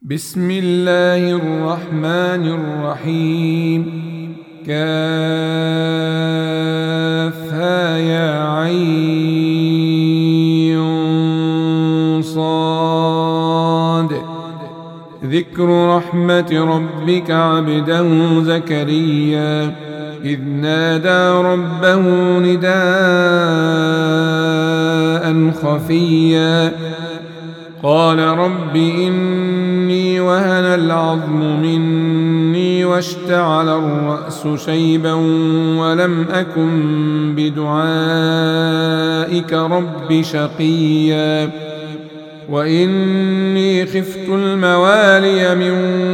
بسم الله الرحمن الرحيم. كافها يا عين صاد. ذكر رحمة ربك عبده زكريا إذ نادى ربه نداء خفيا قال رب إني وهن العظم مني واشتعل الرأس شيبا ولم أكن بدعائك رب شقيا وإني خفت الموالي من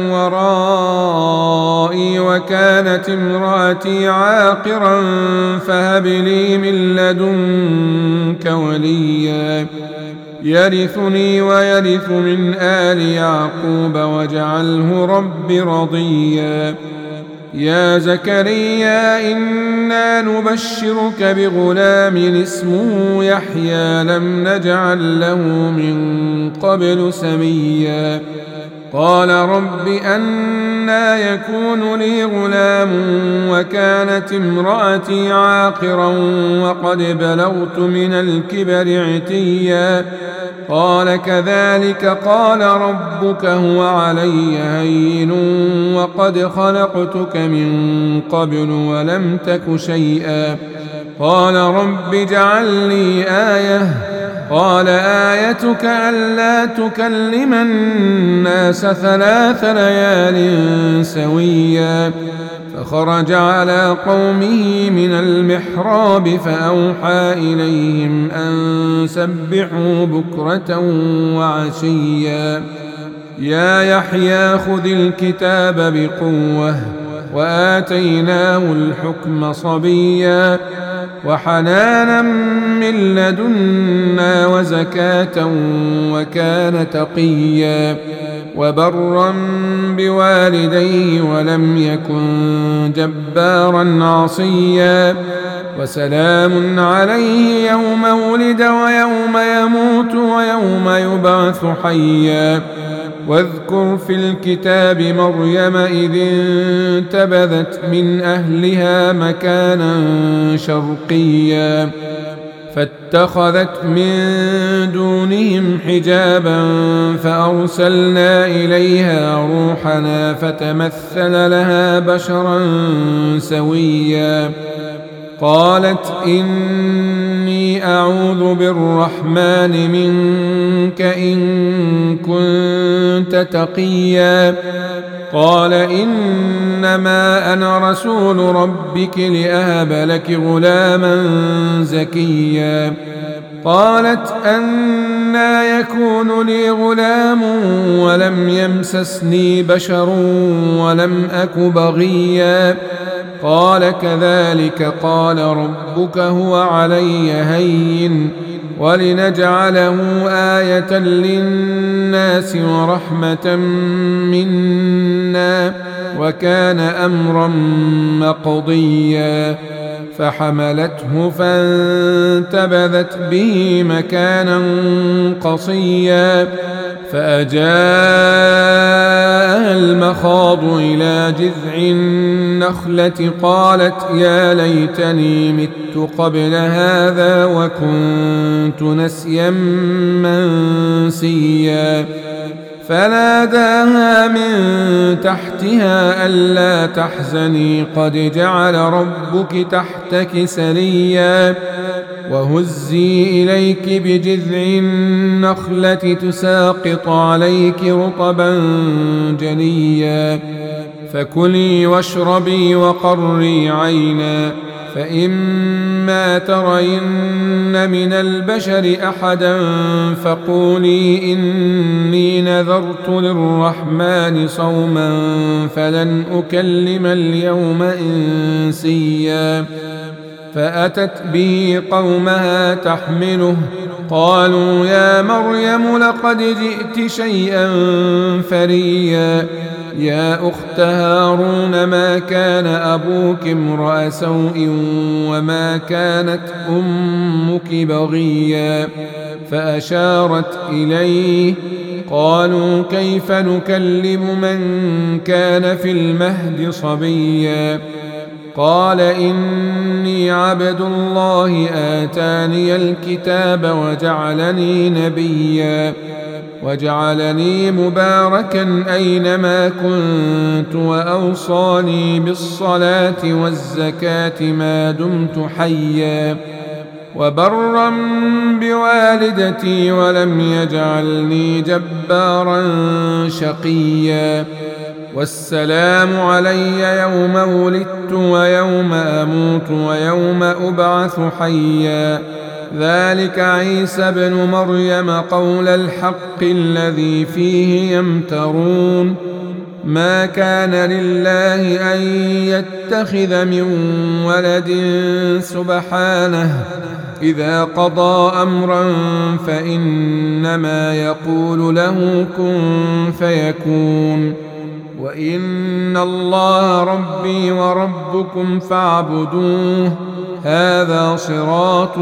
ورائي وكانت امرأتي عاقرا فهب لي من لدنك وليا يرثني ويرث من آل يعقوب واجعله رب رضيا. يا زكريا إنا نبشرك بغلام اسمه يحيى لم نجعل له من قبل سميا قال رب أنى يكون لي غلام وكانت امرأتي عاقرا وقد بلغت من الكبر عتيا قال كذلك قال ربك هو علي هين وقد خلقتك من قبل ولم تك شيئا قال رب اجعل لي آية قال آيتك ألا تكلم الناس 3 ليال سويا فخرج على قومه من المحراب فأوحى إليهم أن سبحوا بكرة وعشيا يا يحيى خذ الكتاب بقوة وآتيناه الحكم صبيا وحنانا من لدنا وزكاة وكان تقيا وبرا بوالديه ولم يكن جبارا عصيا وسلام عليه يوم ولد ويوم يموت ويوم يبعث حيا واذكر في الكتاب مريم إذ انتبذت من أهلها مكانا شرقيا فاتخذت من دونهم حجابا فأرسلنا إليها روحنا فتمثل لها بشرا سويا قالت إني أعوذ بالرحمن منك إن كنت تقيا قال إنما أنا رسول ربك لأهب لك غلاما زكيا قالت أنى يكون لي غلام ولم يمسسني بشر ولم أك بغيا قال كذلك قال ربك هو علي هين ولنجعله آية للناس ورحمة منا وكان أمرا مقضيا فحملته فانتبذت به مكانا قصيا فأجاءها المخاض إلى جذع النخلة قالت يا ليتني مت قبل هذا وكنت نسيا منسيا فناداها من تحتها ألا تحزني قد جعل ربك تحتك سريا وهزي إليك بجذع النخلة تساقط عليك رطبا جنيا فكلي واشربي وقري عينا فإما ترين من البشر أحدا فقولي إني نذرت للرحمن صوما فلن أكلم اليوم إنسيا فأتت به قومها تحمله قالوا يا مريم لقد جئت شيئا فريا يا أخت هارون ما كان أبوك امرأ سوء وما كانت أمك بغيا فأشارت إليه قالوا كيف نكلم من كان في المهد صبيا قال إني عبد الله آتاني الكتاب وجعلني نبيا وجعلني مباركا أينما كنت وأوصاني بالصلاة والزكاة ما دمت حيا وبرا بوالدتي ولم يجعلني جبارا شقيا والسلام علي يوم ولدت ويوم أموت ويوم أبعث حيا ذلك عيسى بن مريم قول الحق الذي فيه يمترون ما كان لله أن يتخذ من ولد سبحانه إذا قضى أمرا فإنما يقول له كن فيكون وإن الله ربي وربكم فاعبدوه هذا صراط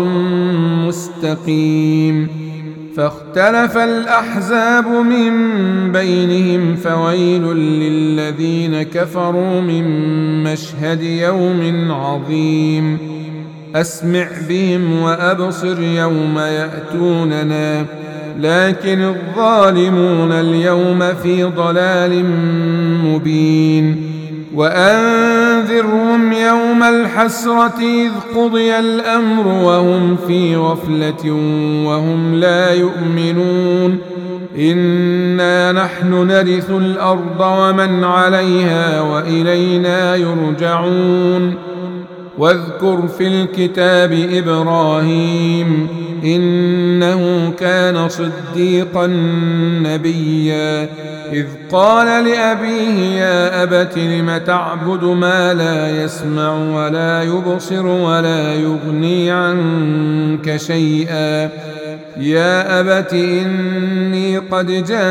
مستقيم فاختلف الأحزاب من بينهم فويل للذين كفروا من مشهد يوم عظيم أسمع بهم وأبصر يوم يأتوننا لكن الظالمون اليوم في ضلال مبين وأنذرهم يوم الحسرة إذ قضي الأمر وهم في غفلة وهم لا يؤمنون إنا نحن نرث الأرض ومن عليها وإلينا يرجعون واذكر في الكتاب إبراهيم إنه كان صديقا نبيا إذ قال لأبيه يا أبت لم تعبد ما لا يسمع ولا يبصر ولا يغني عنك شيئا يا أبت إني قد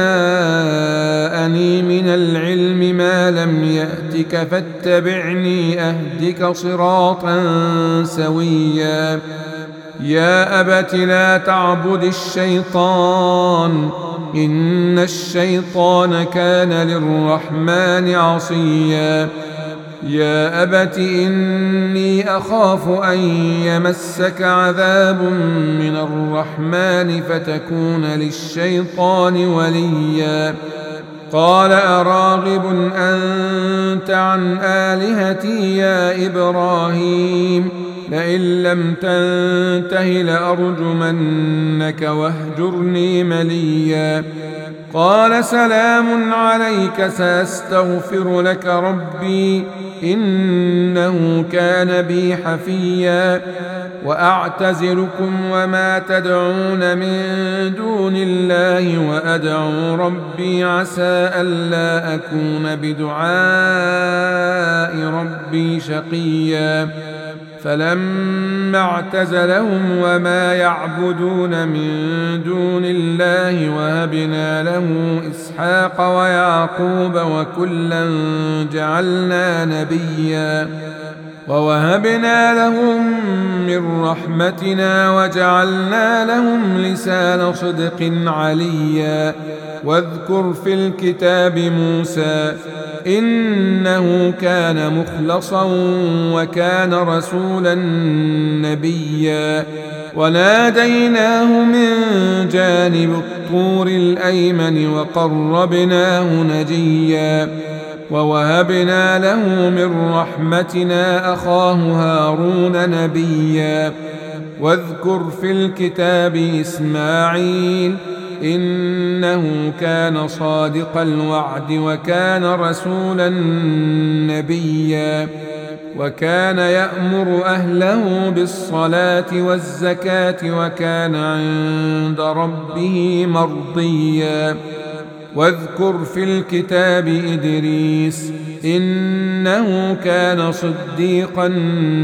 جاءني من العلم ما لم يأتك فاتبعني أهدك صراطا سويا يا أبت لا تعبد الشيطان إن الشيطان كان للرحمن عصيا يا أبت إني أخاف أن يمسك عذاب من الرحمن فتكون للشيطان وليا قال أراغب أنت عن آلهتي يا إبراهيم لئن لم تنته لأرجمنك واهجرني مليا قال سلام عليك سأستغفر لك ربي إنه كان بي حفيا وأعتزلكم وما تدعون من دون الله وأدعو ربي عسى ألا أكون بدعاء ربي شقيا فلما اعتزلهم وما يعبدون من دون الله وهبنا له إسحاق ويعقوب وكلا جعلنا نبيا ووهبنا لهم من رحمتنا وجعلنا لهم لسان صدق عليا واذكر في الكتاب موسى إنه كان مخلصا وكان رسولا نبيا وناديناه من جانب الطور الأيمن وقربناه نجيا ووهبنا له من رحمتنا أخاه هارون نبيا واذكر في الكتاب إسماعيل إنه كان صادق الوعد وكان رسولا نبيا وكان يأمر أهله بالصلاة والزكاة وكان عند ربه مرضيا واذكر في الكتاب إدريس إنه كان صديقا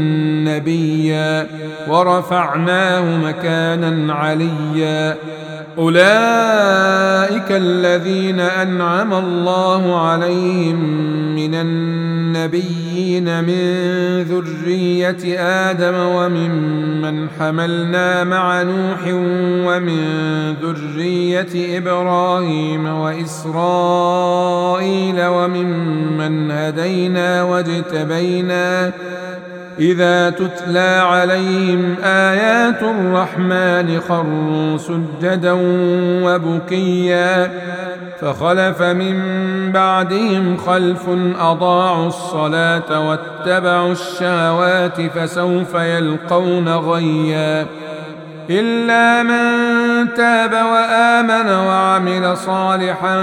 نبيا ورفعناه مكانا عليا أولئك الذين أنعم الله عليهم من النبيين من ذرية آدم وممن حملنا مع نوح ومن ذرية إبراهيم وإسرائيل وممن هدينا واجتبينا إذا تتلى عليهم آيات الرحمن خروا سجدا وبكيا فخلف من بعدهم خلف أضاعوا الصلاة واتبعوا الشهوات فسوف يلقون غيا إلا من تاب وآمن وعمل صالحا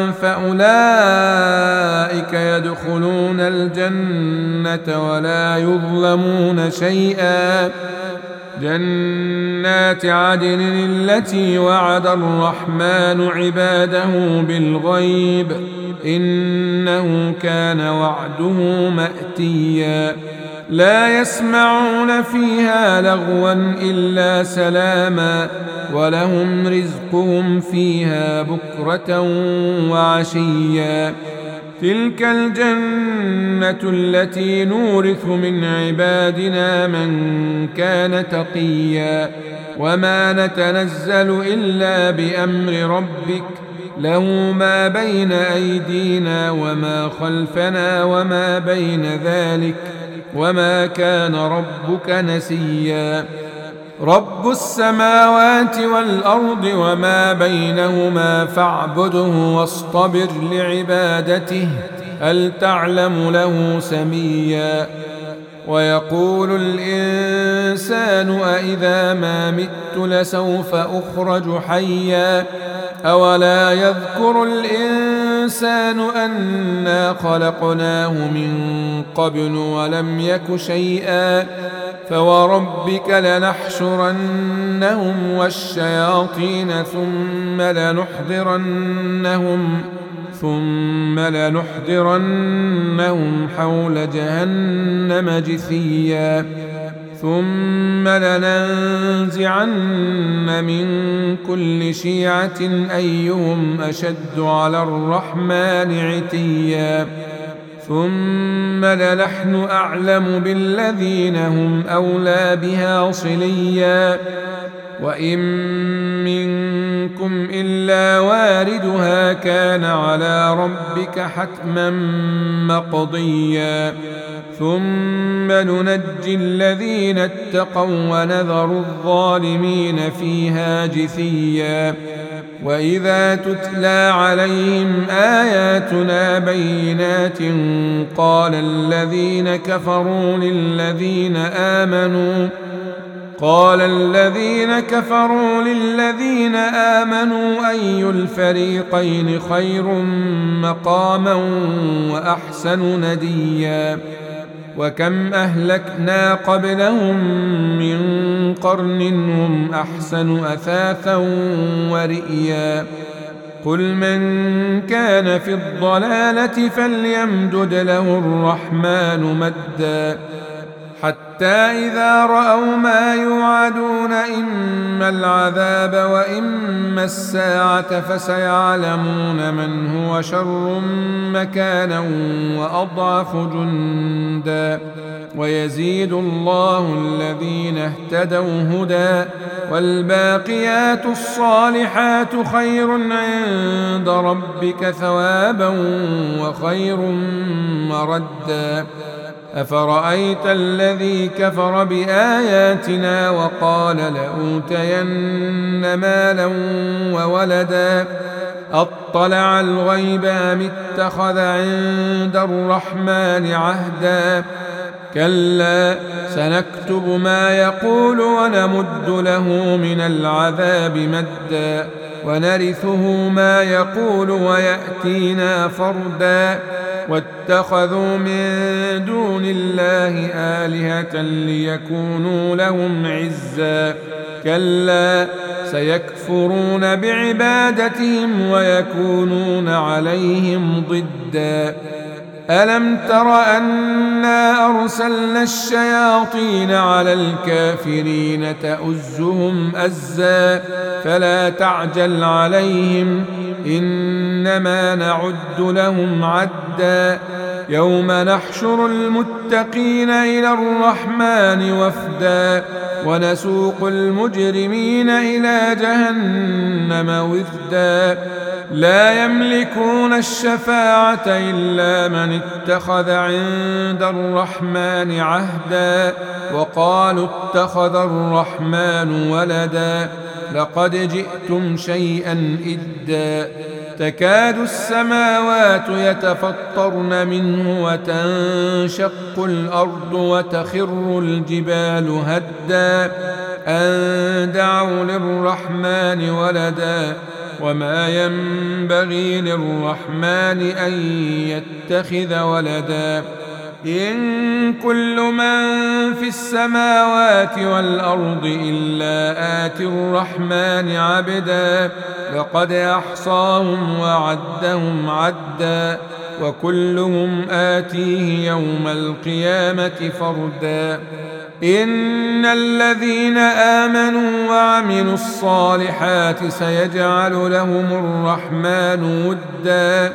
فأولئك يدخلون الجنة ولا يظلمون شيئا جنات عدن التي وعد الرحمن عباده بالغيب إنه كان وعده مأتيا لا يسمعون فيها لغوا إلا سلاما ولهم رزقهم فيها بكرة وعشيا تلك الجنة التي نورث من عبادنا من كان تقيا وما نتنزل إلا بأمر ربك له ما بين أيدينا وما خلفنا وما بين ذلك وما كان ربك نسيا رب السماوات والأرض وما بينهما فاعبده واصطبر لعبادته هل تعلم له سميا ويقول الإنسان أإذا ما مت لسوف أخرج حيا أولا يذكر الإنسان أنا خلقناه من قبل ولم يك شيئا فوربك لنحشرنهم والشياطين ثم لنحضرنهم حول جهنم جثيا ثم لننزعن من كل شيعة أيهم أشد على الرحمن عتيا ثم لنحن أعلم بالذين هم أولى بها صليا وإن منكم إلا واردها كان على ربك حتما مقضيا ثم ننجي الذين اتقوا ونذر الظالمين فيها جثيا وإذا تتلى عليهم آياتنا بينات قال الذين كفروا للذين آمنوا أي الفريقين خير مقاما وأحسن نديا وكم أهلكنا قبلهم من قرن هم أحسن أثاثا ورئيا قل من كان في الضلالة فليمدد له الرحمن مدا حتى إذا رأوا ما يوعدون إما العذاب وإما الساعة فسيعلمون من هو شر مكانا وأضعف جندا ويزيد الله الذين اهتدوا هدى والباقيات الصالحات خير عند ربك ثوابا وخير مردا أفرأيت الذي كفر بآياتنا وقال لأوتين مالا وولدا أطلع الغيب أم اتخذ عند الرحمن عهدا كلا سنكتب ما يقول ونمد له من العذاب مدا ونرثه ما يقول ويأتينا فردا واتخذوا من دون الله آلهة ليكونوا لهم عزا كلا سيكفرون بعبادتهم ويكونون عليهم ضدا ألم تر أنا أرسلنا الشياطين على الكافرين تؤزهم أزا فلا تعجل عليهم إنما نعد لهم عدا يوم نحشر المتقين إلى الرحمن وفدا ونسوق المجرمين إلى جهنم وفدا لا يملكون الشفاعة إلا من اتخذ عند الرحمن عهدا وقالوا اتخذ الرحمن ولدا لقد جئتم شيئا إدا تكاد السماوات يتفطرن منه وتنشق الأرض وتخر الجبال هدا أن دعوا للرحمن ولدا وما ينبغي للرحمن أن يتخذ ولدا إن كل من في السماوات والأرض إلا آتي الرحمن عبدا لقد أحصاهم وعدهم عدا وكلهم آتيه يوم القيامة فردا إن الذين آمنوا وعملوا الصالحات سيجعل لهم الرحمن ودا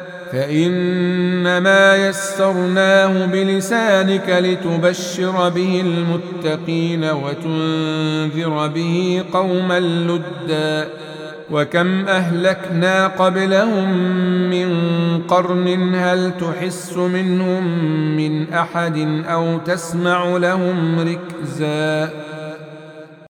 فإنما يسرناه بلسانك لتبشر به المتقين وتنذر به قوما لدا وكم أهلكنا قبلهم من قرن هل تحس منهم من أحد أو تسمع لهم ركزا